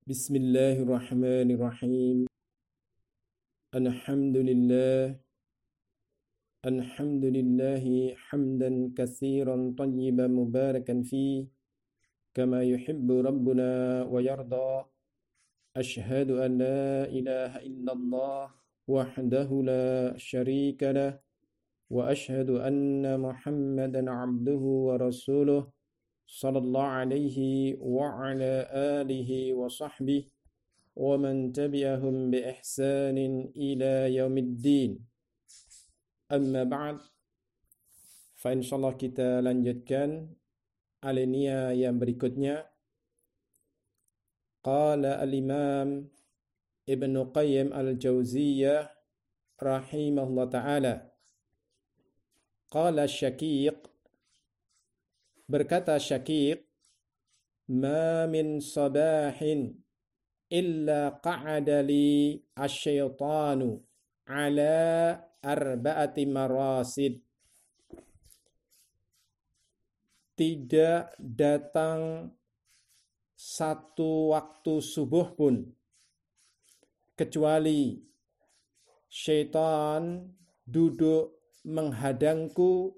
Bismillahirrahmanirrahim. Alhamdulillah. Alhamdulillahi hamdan katsiran tayyiban mubarakan fi kama yuhibbu rabbuna wa yarda. Ashhadu an la ilaha illallah wahdahu la syarika lah wa ashhadu anna Muhammadan abduhu wa rasuluh sallallahu alaihi wa ala alihi wa sahbihi wa man tabi'ahum bi ihsanin ila yaumiddin. Amma ba'd. Fa insyaallah kita lanjutkan alinea yang berikutnya. Qala al-Imam Ibn Qayyim al-Jauziyah rahimahullah ta'ala. Qala Syaqiq, berkata Syaqiq, ma min sabahin illa qa'ada li asyaitanu ala arba'ati marasid. Tidak datang satu waktu subuh pun kecuali syaitan duduk menghadangku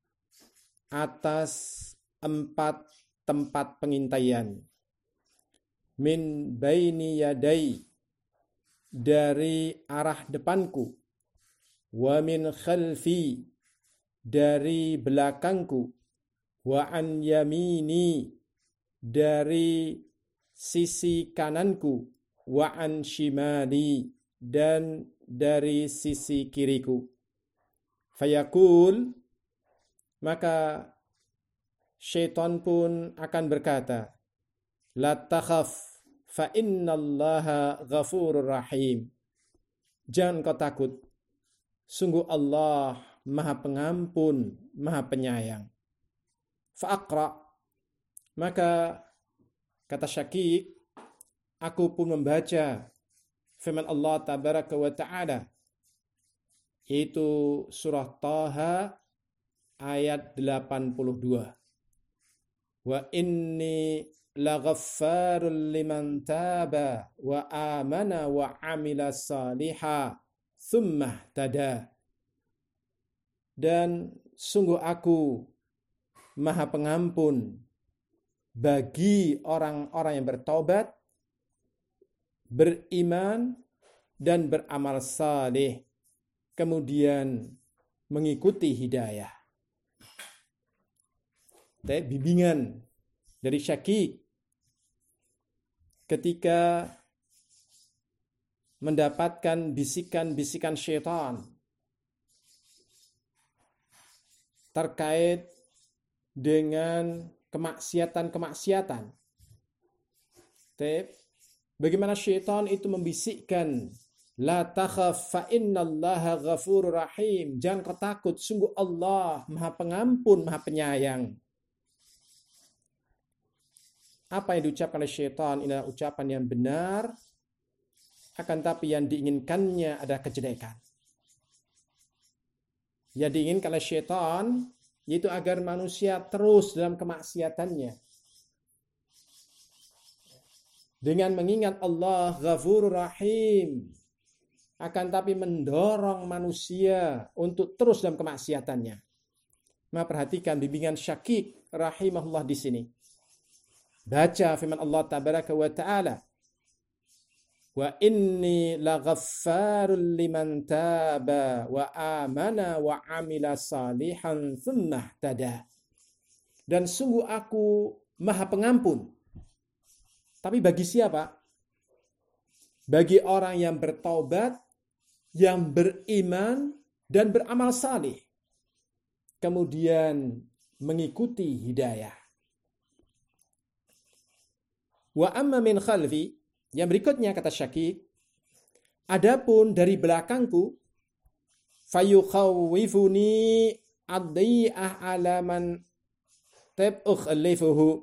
atas 4 tempat pengintaian. Min baini yadai, dari arah depanku, wa min khalfi, dari belakangku, wa an yamini, dari sisi kananku, wa an shimali, dan dari sisi kiriku. Fayaqul, maka syaitan pun akan berkata, la takhaf fa innallaha ghafurur rahim. Jangan kau takut, sungguh Allah Maha Pengampun, Maha Penyayang. Fa'aqra, maka kata Syaqiq, aku pun membaca firman Allah tabaraka wa ta'ala, yaitu surah Taha ayat 82. Wa inni laghaffarul liman taba wa amana wa amila saliha thumma tada. Dan sungguh aku Maha Pengampun bagi orang-orang yang bertobat, beriman, dan beramal saleh, kemudian mengikuti hidayah. Bimbingan dari Syaqiq ketika mendapatkan bisikan-bisikan syaitan terkait dengan kemaksiatan-kemaksiatan. Bagaimana syaitan itu membisikkan, la takhaf fa innallaha ghafurur rahim. Jangan kau takut, sungguh Allah Maha Pengampun, Maha Penyayang. Apa yang diucapkan oleh syaitan ini adalah ucapan yang benar, akan tapi yang diinginkannya ada kejelekan. Yang diinginkan oleh syaitan yaitu agar manusia terus dalam kemaksiatannya. Dengan mengingat Allah Ghafurur Rahim, akan tapi mendorong manusia untuk terus dalam kemaksiatannya. Maka perhatikan bimbingan Syaqiq rahimahullah di sini. Baca firman Allah tabaraka wa ta'ala, wa inni laghaffarul liman taba wa amana wa amila salihan thumma tada. Dan sungguh aku Maha Pengampun. Tapi bagi siapa? Bagi orang yang bertaubat, yang beriman dan beramal saleh, kemudian mengikuti hidayah. Wa amma min khalfi, yang berikutnya kata Syaqiq, adapun dari belakangku, fayukhawwifuni ad-dai'ah ala man tab'ukhlifuhu.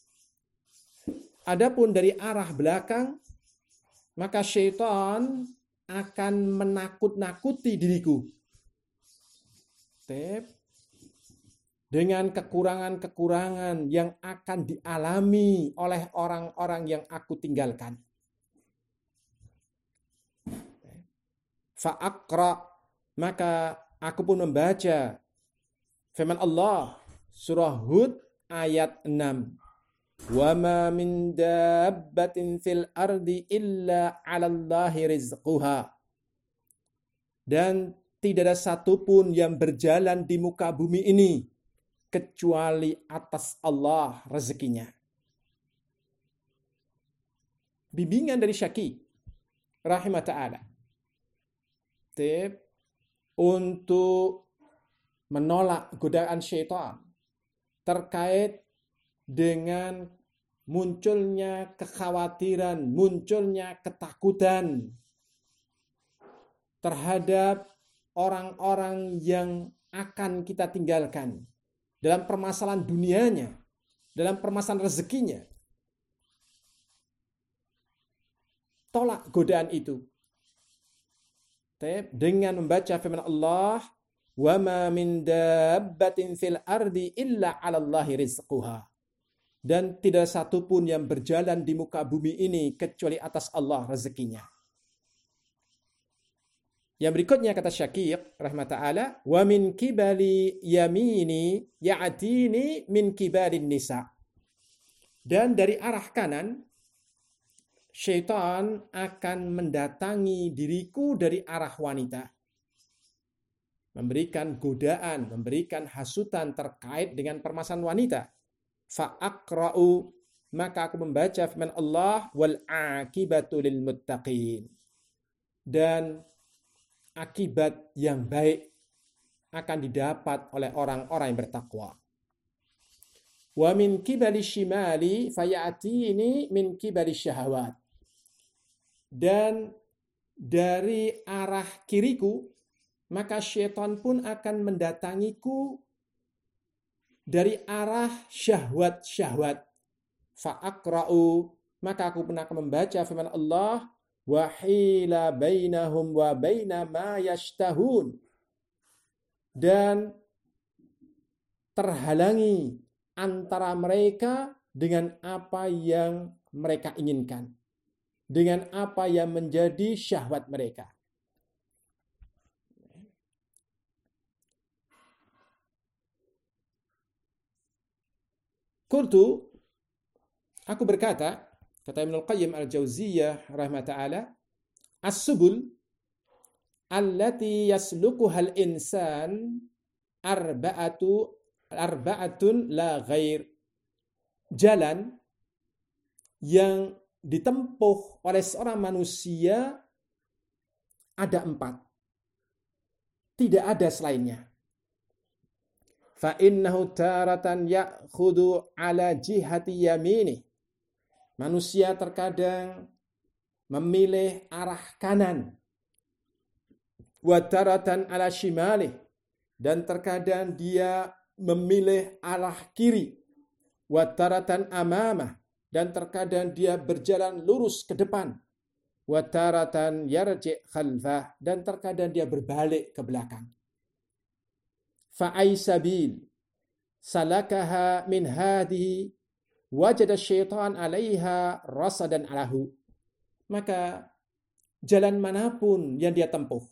Adapun dari arah belakang, maka syaitan akan menakut-nakuti diriku. dengan kekurangan-kekurangan yang akan dialami oleh orang-orang yang aku tinggalkan. Fa'aqra, maka aku pun membaca firman Allah surah Hud ayat 6. Wa ma min dabbatin fil ardi illa 'alallahi rizquha. Dan tidak ada satupun yang berjalan di muka bumi ini kecuali atas Allah rezekinya. Bimbingan dari Syaki rahimah ta'ala untuk menolak godaan syaitan terkait dengan munculnya kekhawatiran, munculnya ketakutan terhadap orang-orang yang akan kita tinggalkan dalam permasalahan dunianya, dalam permasalahan rezekinya. Tolak godaan itu dengan membaca firman Allah, wa ma min dabbatin fil ardi illa 'alallahi rizquha. Dan tidak satu pun yang berjalan di muka bumi ini kecuali atas Allah rezekinya. Yang berikutnya kata Syaqiq rahimah ta'ala, wa min kibali yamini ya'tini min kibalin nisa. Dan dari arah kanan syaitan akan mendatangi diriku dari arah wanita. Memberikan godaan, memberikan hasutan terkait dengan permasalahan wanita. Fa'aqra'u, maka aku membaca firman Allah, wal aqibatu lil muttaqin. Dan akibat yang baik akan didapat oleh orang-orang yang bertakwa. Wa min kibali shimali fayatini min kibali syahawat. Dan dari arah kiriku, maka syaitan pun akan mendatangiku dari arah syahwat-syahwat. Fa'aqra'u, maka aku pun akan membaca firman Allah, wa hila bainahum wa baina ma yashtahun. Dan terhalangi antara mereka dengan apa yang mereka inginkan, dengan apa yang menjadi syahwat mereka. Qultu, aku berkata, kata Ibnul Qayyim al-Jauziyah rahimah ta'ala, as-subul allati yaslukuhal insan arba'atun la ghair. Jalan yang ditempuh oleh seorang manusia ada 4. Tidak ada selainnya. Fa innahu taratan ya'khudhu ala jihati yamini. Manusia terkadang memilih arah kanan. Wa taratan ala shimali. Dan terkadang dia memilih arah kiri. Wa taratan amamah. Dan terkadang dia berjalan lurus ke depan. Wa taratan yarji' khalfah. Dan terkadang dia berbalik ke belakang. Fa'ay sabil salakaha min hadihi wajada syaitan alaiha rasadan alahu. Maka jalan manapun yang dia tempuh,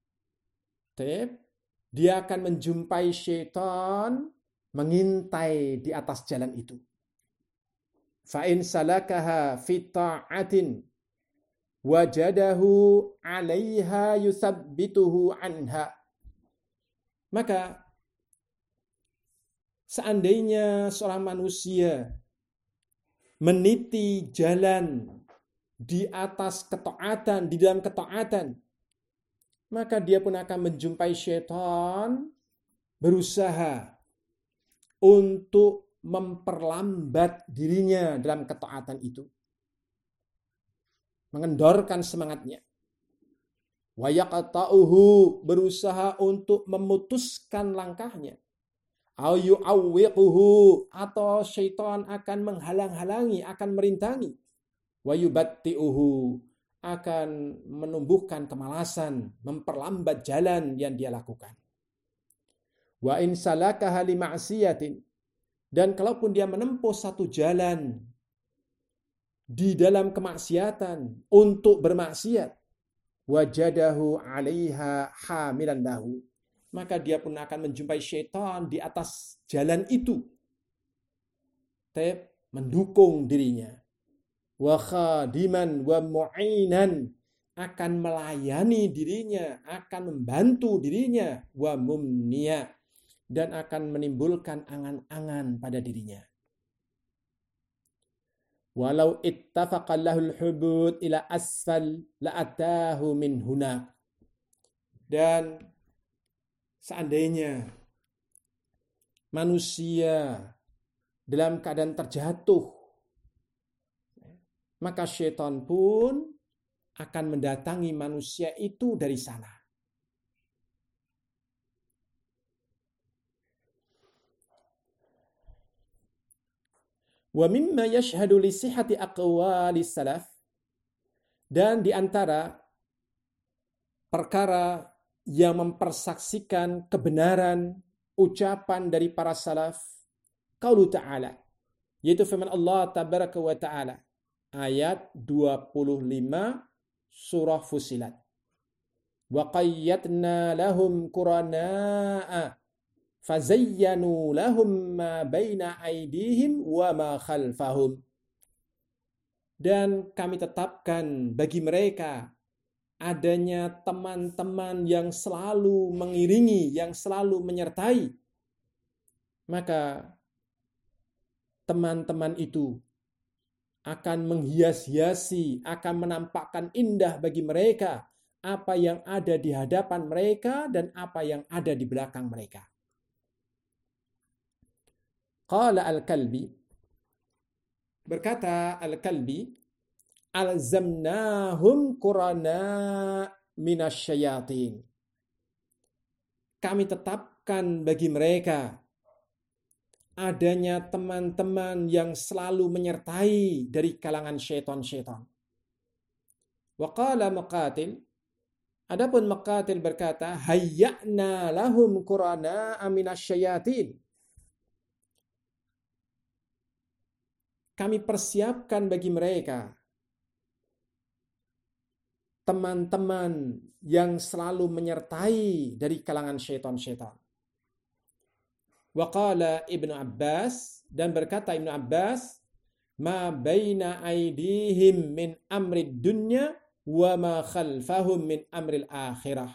dia akan menjumpai syaitan mengintai di atas jalan itu. Fa'in salakaha fi ta'atin wajadahu alaiha yusabbituhu anha. Maka seandainya seorang manusia meniti jalan di atas ketaatan, di dalam ketaatan, maka dia pun akan menjumpai syaitan berusaha untuk memperlambat dirinya dalam ketaatan itu. Mengendorkan semangatnya. Wa yaqta'uhu, berusaha untuk memutuskan langkahnya. Au yu'awwiquhu, atau syaitan akan menghalang-halangi, akan merintangi. Wa yubatti'uhu, akan menumbuhkan kemalasan, memperlambat jalan yang dia lakukan. Wa in salakaha li ma'siyatin, dan kalaupun dia menempuh satu jalan di dalam kemaksiatan untuk bermaksiat, wajadahu 'alaiha hamilan lahu, maka dia pun akan menjumpai syaitan di atas jalan itu, mendukung dirinya. Wa khadiman wa mu'inan, akan melayani dirinya, akan membantu dirinya, wa mumniya, dan akan menimbulkan angan-angan pada dirinya. Walau ittafaqa lahul hubud ila asfal la'atahu min huna. Dan seandainya manusia dalam keadaan terjatuh, maka syaitan pun akan mendatangi manusia itu dari sana. Wa mimma yashhadu li sihhati aqwali salaf, dan di antara perkara yang mempersaksikan kebenaran ucapan dari para salaf, qaulu ta'ala, yaitu firman Allah tabaraka wa ta'ala, ayat 25 surah Fussilat. Wa qayyadna lahum qurana'a fazayyanu lahum ma baina aydihim wa ma khalfahum. Dan kami tetapkan bagi mereka adanya teman-teman yang selalu mengiringi, yang selalu menyertai. Maka teman-teman itu akan menghias-hiasi, akan menampakkan indah bagi mereka apa yang ada di hadapan mereka dan apa yang ada di belakang mereka. Qala Al-Kalbi, berkata Al-Kalbi, alzamnahum qurana minasyayatin. Kami tetapkan bagi mereka adanya teman-teman yang selalu menyertai dari kalangan syaitan-syaitan. Wa qala Muqatil, adapun Muqatil berkata, hayya'na lahum qurana minasyayatin. Kami persiapkan bagi mereka teman-teman yang selalu menyertai dari kalangan syaitan-syaitan. Wa qala Ibnu Abbas, dan berkata Ibnu Abbas, ma baina aydihim min amrid dunya wa ma khalfahum min amril akhirah.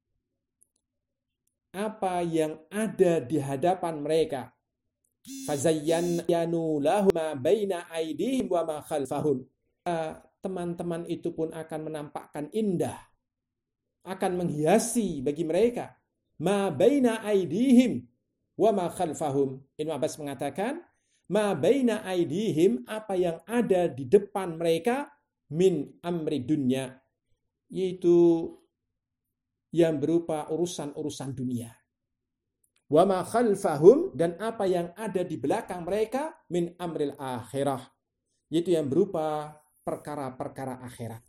Apa yang ada di hadapan mereka, fazayyanu lahum ma baina aydihim wa ma khalfahum. Teman-teman itu pun akan menampakkan indah, akan menghiasi bagi mereka ma baina aydihim wa ma khalfahum. Ibnu Abbas mengatakan ma baina aydihim, apa yang ada di depan mereka, min amri dunya, yaitu yang berupa urusan-urusan dunia. Wa ma khalfahum, dan apa yang ada di belakang mereka, min amril akhirah, yaitu yang berupa perkara-perkara akhirat.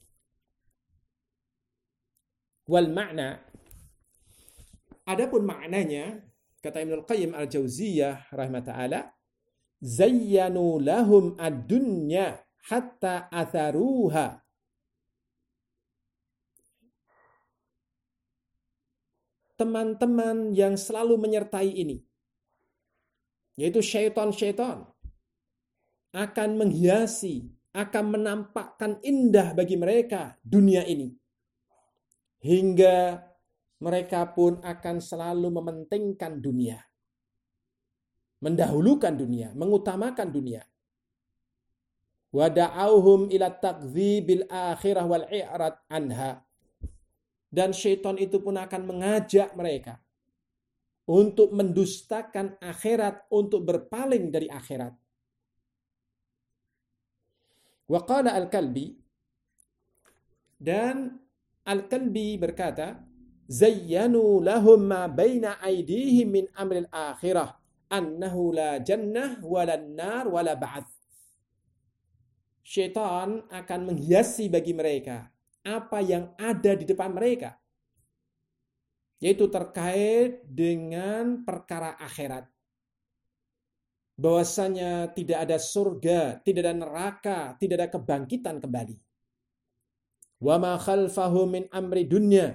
Wal makna, adapun maknanya, kata Ibnu Qayyim Al-Jauziyah rahimahullah, zayyanu lahum ad-dunya hatta atharuha. Teman-teman yang selalu menyertai ini, yaitu syaitan-syaitan, akan menghiasi, akan menampakkan indah bagi mereka dunia ini, hingga mereka pun akan selalu mementingkan dunia, mendahulukan dunia, mengutamakan dunia. Wa da'auhum ila takdzibil akhirah wal i'rad anha. Dan syaitan itu pun akan mengajak mereka untuk mendustakan akhirat, untuk berpaling dari akhirat. Wa qala Al-Kalbi, dan Al-Kalbi berkata, zayyanu lahum ma baina aydihim min amril akhirah annahu la jannah wala nar wala ba'ats. Syaitan akan menghiasi bagi mereka apa yang ada di depan mereka, yaitu terkait dengan perkara akhirat. Bahwasanya tidak ada surga, tidak ada neraka, tidak ada kebangkitan kembali. Wa ma khalfahu min amri dunya,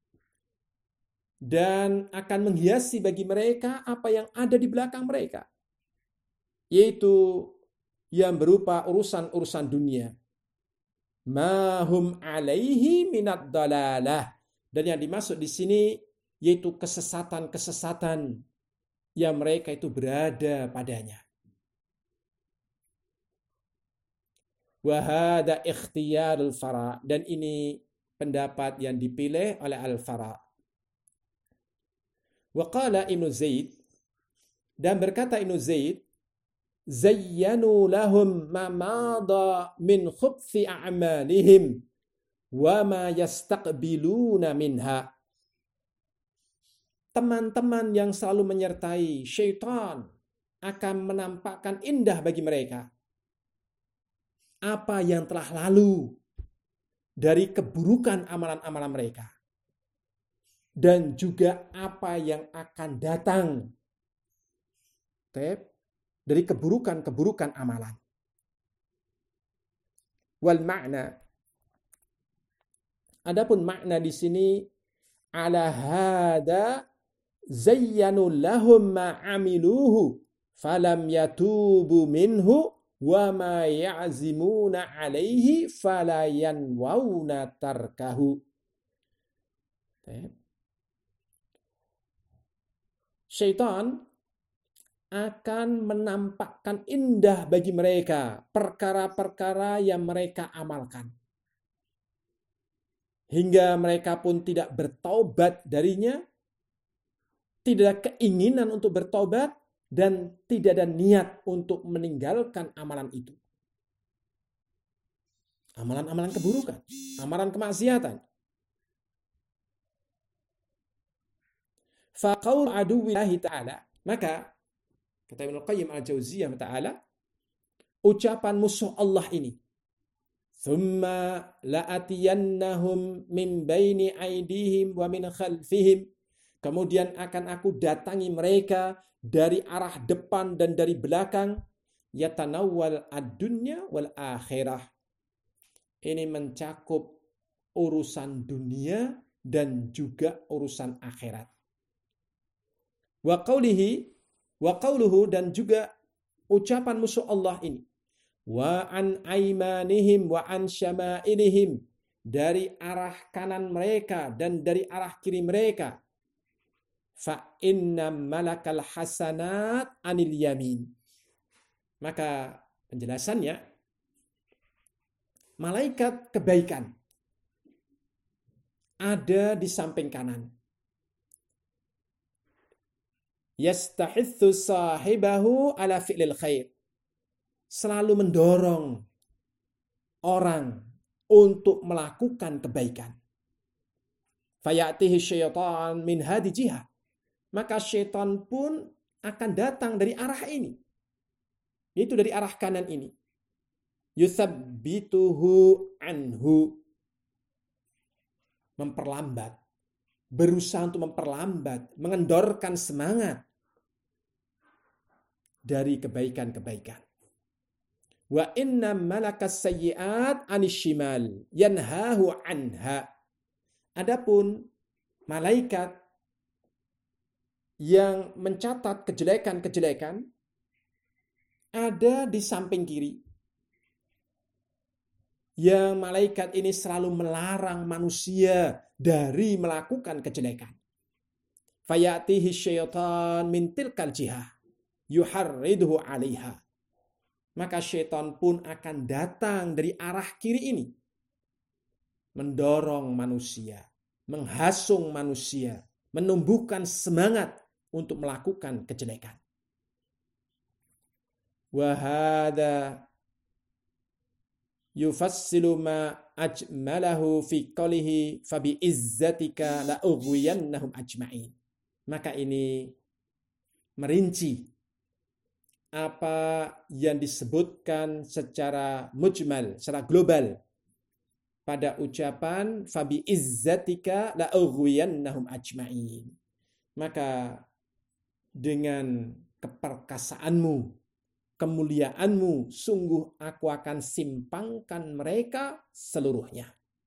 dan akan menghiasi bagi mereka apa yang ada di belakang mereka, yaitu yang berupa urusan-urusan dunia. Mahum alaihi minad dalalah, dan yang dimaksud di sini yaitu kesesatan-kesesatan yang mereka itu berada padanya. Wa hada ikhtiyarul Fara, dan ini pendapat yang dipilih oleh Al-Fara. Wa qala Ibnu Zaid, dan berkata Ibnu Zaid, zayyanu lahum ma mada min khubthi a'malihim wa ma yastaqbiluna minha. Teman-teman yang selalu menyertai syaitan akan menampakkan indah bagi mereka apa yang telah lalu dari keburukan amalan-amalan mereka, dan juga apa yang akan datang dari keburukan-keburukan amalan. Wal makna, adapun makna di sini, ala hada zayyanu lahum ma amiluhu falam yatubu minhu wa ma ya'zimuna alaihi fala yanwauna tarkahu. Syaitan akan menampakkan indah bagi mereka perkara-perkara yang mereka amalkan, hingga mereka pun tidak bertaubat darinya, tidak ada keinginan untuk bertaubat, dan tidak ada niat untuk meninggalkan amalan itu. Amalan-amalan keburukan, amalan kemaksiatan. Faqaul aduwillahi ta'ala, maka kata Ibnu Qayyim al-Jauziyah ta'ala, ucapan musuh Allah ini, thumma la'atiyannahum min baini aidihim wa min khalfihim, kemudian akan aku datangi mereka dari arah depan dan dari belakang, yatanawwal ad-dunya wal akhirah. Ini mencakup urusan dunia dan juga urusan akhirat. Wa qawluhu, dan juga ucapan musuh Allah ini, wa an aimanihim wa an syama'ilihim, dari arah kanan mereka dan dari arah kiri mereka. Fa inna malakal hasanat anil yamin. Maka penjelasannya, malaikat kebaikan ada di samping kanan. Yastahithu sahibahu ala fi'lil khair, selalu mendorong orang untuk melakukan kebaikan. Fayatihi syaitan min hadi jihad, maka syaitan pun akan datang dari arah ini, yaitu dari arah kanan ini. Yuthabbituhu anhu, memperlambat, berusaha untuk memperlambat, mengendorkan semangat dari kebaikan-kebaikan. Wa inna malakas sayyi'at anishimal yanhahu anha. Adapun malaikat yang mencatat kejelekan-kejelekan ada di samping kiri. Yang malaikat ini selalu melarang manusia dari melakukan kejelekan. Fayatihi syaitan min tilkal jihah yuharriduhu 'alaiha. Maka syaitan pun akan datang dari arah kiri ini, mendorong manusia, menghasung manusia, menumbuhkan semangat untuk melakukan kejelekan. Wa hadza yufassilu ma ajmalahu fi qalihi fa bi izzatika la ughwiyannahum ajma'in. Maka ini merinci apa yang disebutkan secara mujmal, secara global pada ucapan fabi izzatika la ughwiyannahum ajma'in. Maka dengan keperkasaanmu, kemuliaanmu, sungguh aku akan simpangkan mereka seluruhnya.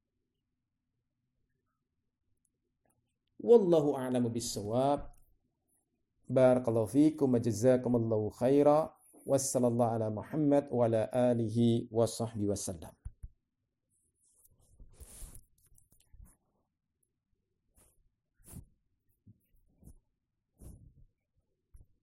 Wallahu a'lamu bissawab. Barakallahu fiikum wa jazakumullahu khaira. Wassallallahu ala Muhammad wa ala alihi wa sahbihi wasallam.